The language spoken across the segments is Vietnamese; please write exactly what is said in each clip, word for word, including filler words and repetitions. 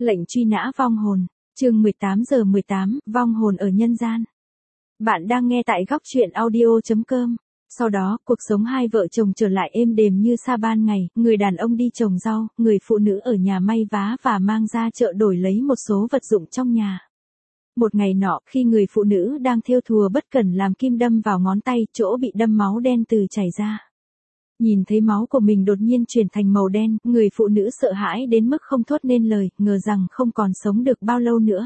Lệnh truy nã vong hồn, chương mười tám giờ mười tám, vong hồn ở nhân gian. Bạn đang nghe tại góc truyện audio chấm com. Sau đó, cuộc sống hai vợ chồng trở lại êm đềm như sa ban ngày, người đàn ông đi trồng rau, người phụ nữ ở nhà may vá và mang ra chợ đổi lấy một số vật dụng trong nhà. Một ngày nọ, khi người phụ nữ đang thêu thùa bất cẩn làm kim đâm vào ngón tay, chỗ bị đâm máu đen từ chảy ra. Nhìn thấy máu của mình đột nhiên chuyển thành màu đen, người phụ nữ sợ hãi đến mức không thốt nên lời, ngờ rằng không còn sống được bao lâu nữa.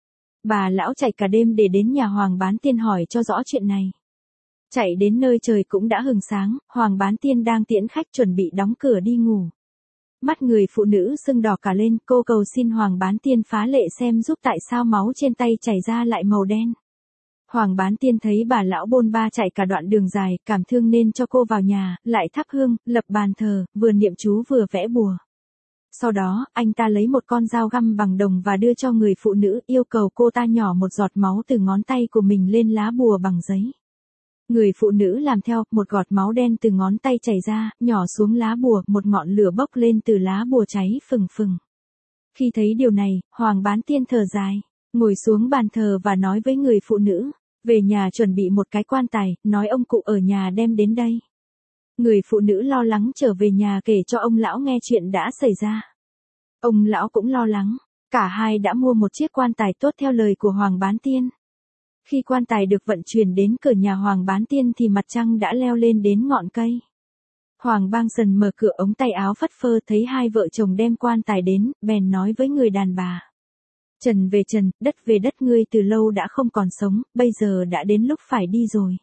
Bà lão chạy cả đêm để đến nhà Hoàng Bán Tiên hỏi cho rõ chuyện này. Chạy đến nơi trời cũng đã hừng sáng, Hoàng Bán Tiên đang tiễn khách chuẩn bị đóng cửa đi ngủ. Mắt người phụ nữ sưng đỏ cả lên, cô cầu xin Hoàng Bán Tiên phá lệ xem giúp tại sao máu trên tay chảy ra lại màu đen. Hoàng Bán Tiên thấy bà lão bôn ba chạy cả đoạn đường dài, cảm thương nên cho cô vào nhà, lại thắp hương, lập bàn thờ, vừa niệm chú vừa vẽ bùa. Sau đó, anh ta lấy một con dao găm bằng đồng và đưa cho người phụ nữ, yêu cầu cô ta nhỏ một giọt máu từ ngón tay của mình lên lá bùa bằng giấy. Người phụ nữ làm theo, một giọt máu đen từ ngón tay chảy ra, nhỏ xuống lá bùa, một ngọn lửa bốc lên từ lá bùa cháy phừng phừng. Khi thấy điều này, Hoàng Bán Tiên thở dài, ngồi xuống bàn thờ và nói với người phụ nữ, về nhà chuẩn bị một cái quan tài, nói ông cụ ở nhà đem đến đây. Người phụ nữ lo lắng trở về nhà kể cho ông lão nghe chuyện đã xảy ra. Ông lão cũng lo lắng, cả hai đã mua một chiếc quan tài tốt theo lời của Hoàng Bán Tiên. Khi quan tài được vận chuyển đến cửa nhà Hoàng Bán Tiên thì mặt trăng đã leo lên đến ngọn cây. Hoàng Bang Sần mở cửa ống tay áo phất phơ thấy hai vợ chồng đem quan tài đến, bèn nói với người đàn bà. Trần về trần, đất về đất, ngươi từ lâu đã không còn sống, bây giờ đã đến lúc phải đi rồi.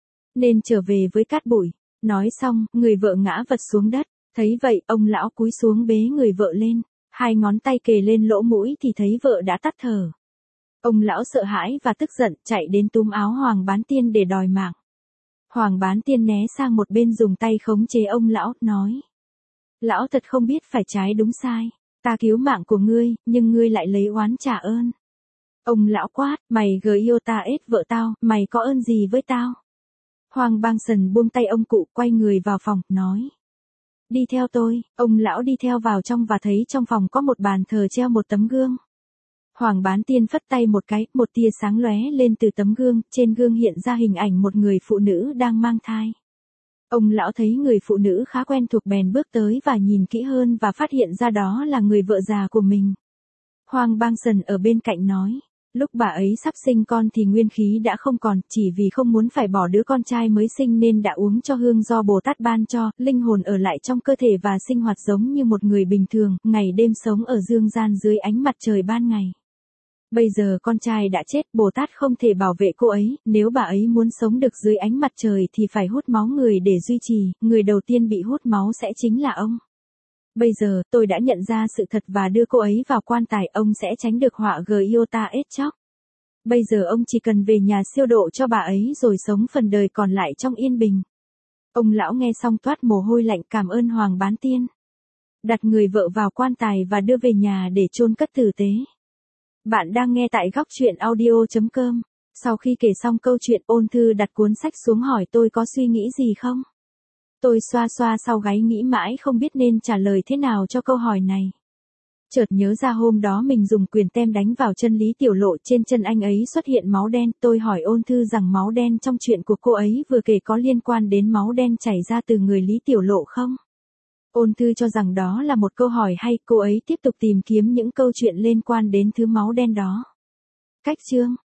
Nên trở về với cát bụi. Nói xong, người vợ ngã vật xuống đất. Thấy vậy, ông lão cúi xuống bế người vợ lên. Hai ngón tay kề lên lỗ mũi thì thấy vợ đã tắt thở. Ông lão sợ hãi và tức giận, chạy đến túm áo Hoàng Bán Tiên để đòi mạng. Hoàng Bán Tiên né sang một bên dùng tay khống chế ông lão, nói. Lão thật không biết phải trái đúng sai. Ta cứu mạng của ngươi, nhưng ngươi lại lấy oán trả ơn. Ông lão quát, mày gờ yêu ta ết vợ tao, mày có ơn gì với tao? Hoàng Bang Sần buông tay ông cụ, quay người vào phòng, nói. Đi theo tôi, ông lão đi theo vào trong và thấy trong phòng có một bàn thờ treo một tấm gương. Hoàng Bán Tiên phất tay một cái, một tia sáng lóe lên từ tấm gương, trên gương hiện ra hình ảnh một người phụ nữ đang mang thai. Ông lão thấy người phụ nữ khá quen thuộc bèn bước tới và nhìn kỹ hơn và phát hiện ra đó là người vợ già của mình. Hoàng Bang Sần ở bên cạnh nói, lúc bà ấy sắp sinh con thì nguyên khí đã không còn, chỉ vì không muốn phải bỏ đứa con trai mới sinh nên đã uống cho hương do Bồ Tát ban cho, linh hồn ở lại trong cơ thể và sinh hoạt giống như một người bình thường, ngày đêm sống ở dương gian dưới ánh mặt trời ban ngày. Bây giờ con trai đã chết, Bồ Tát không thể bảo vệ cô ấy, nếu bà ấy muốn sống được dưới ánh mặt trời thì phải hút máu người để duy trì, người đầu tiên bị hút máu sẽ chính là ông. Bây giờ, tôi đã nhận ra sự thật và đưa cô ấy vào quan tài, ông sẽ tránh được họa Giota ết chóc. Bây giờ ông chỉ cần về nhà siêu độ cho bà ấy rồi sống phần đời còn lại trong yên bình. Ông lão nghe xong toát mồ hôi lạnh, cảm ơn Hoàng Bán Tiên. Đặt người vợ vào quan tài và đưa về nhà để chôn cất tử tế. Bạn đang nghe tại góc truyện audio chấm com. Sau khi kể xong câu chuyện, Ôn Thư đặt cuốn sách xuống hỏi tôi có suy nghĩ gì không? Tôi xoa xoa sau gáy nghĩ mãi không biết nên trả lời thế nào cho câu hỏi này. Chợt nhớ ra hôm đó mình dùng quyền tem đánh vào chân Lý Tiểu Lộ, trên chân anh ấy xuất hiện máu đen. Tôi hỏi Ôn Thư rằng máu đen trong chuyện của cô ấy vừa kể có liên quan đến máu đen chảy ra từ người Lý Tiểu Lộ không? Ôn Thư cho rằng đó là một câu hỏi hay, cô ấy tiếp tục tìm kiếm những câu chuyện liên quan đến thứ máu đen đó. Cách chương